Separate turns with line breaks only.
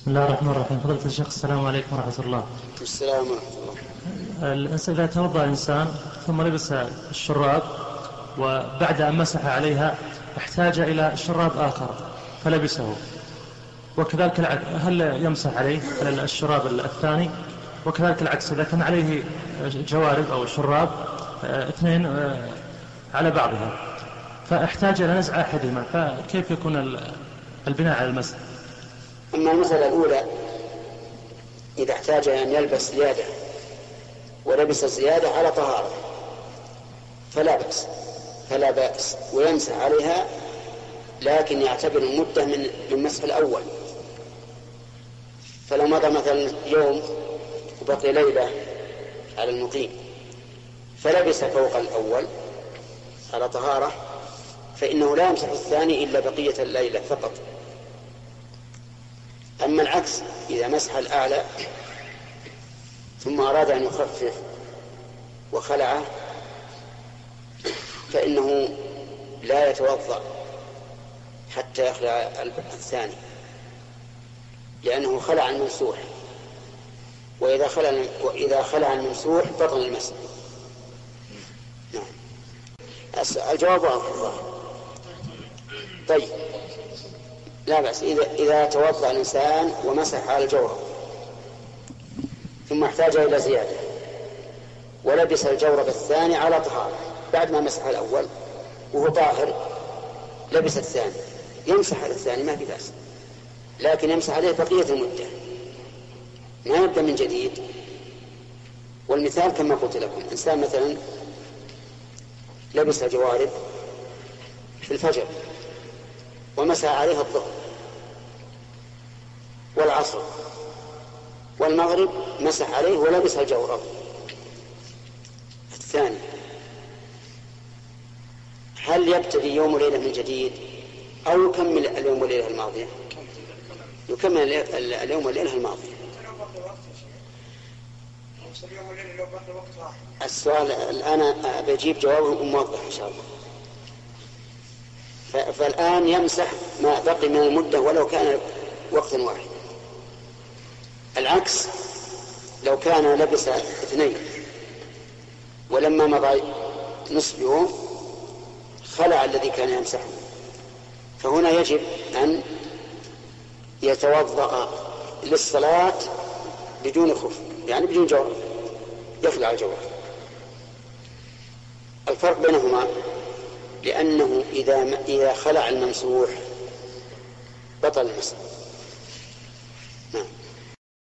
بسم الله الرحمن الرحيم. فضيلة الشيخ، السلام عليكم ورحمة الله.
السلام ورحمة الله.
إذا توضأ إنسان ثم لبس الشراب وبعد أن مسح عليها احتاج إلى شراب آخر فلبسه، وكذلك العكس، هل يمسح عليه على الشراب الثاني؟ وكذلك العكس إذا كان عليه جوارب أو شراب اثنين على بعضها فاحتاج إلى نزع أحدهما، فكيف يكون البناء على المسح؟
أما المسألة الأولى، إذا احتاج أن يلبس زيادة ولبس الزيادة على طهارة فلا بأس ويمسح عليها، لكن يعتبر المدة من مسح الأول. فلو مضى مثلا يوم وبقي ليلة على المقيم فلبس فوق الأول على طهارة، فإنه لا يمسح الثاني إلا بقية الليلة فقط. أما العكس، إذا مسح الأعلى ثم أراد أن يخفف وخلعه فإنه لا يتوضأ حتى يخلع الثاني، لأنه خلع الممسوح، وإذا خلع الممسوح بطل المسح. نعم. الجواب واضح. طيب، لا بأس إذا توضأ الإنسان ومسح على الجورب ثم احتاج إلى زيادة ولبس الجورب الثاني على طهارة بعد ما مسح الأول وهو طاهر، لبس الثاني، يمسح على الثاني ما في بأس، لكن يمسح عليه بقية المدة، ما يبدأ من جديد. والمثال كما قلت لكم، إنسان مثلا لبس جوارب في الفجر ومسح عليها الظهر والعصر والمغرب، مسح عليه ولبس الجورب الثاني، هل يبتدي يوم وليلة من جديد أو يكمل اليوم والليلة الماضية؟ يكمل اليوم والليلة الماضية. السؤال الآن بجيب جوابه موضح إن شاء الله. فالآن يمسح ما بقي من المدة ولو كان وقت واحد. العكس، لو كان لبس اثنين ولما مضى نصف يوم خلع الذي كان يمسحه، فهنا يجب أن يتوضأ للصلاة بدون خف، يعني بدون جورب، يخلع الجورب. الفرق بينهما لأنه إذا خلع الممسوح بطل المسح،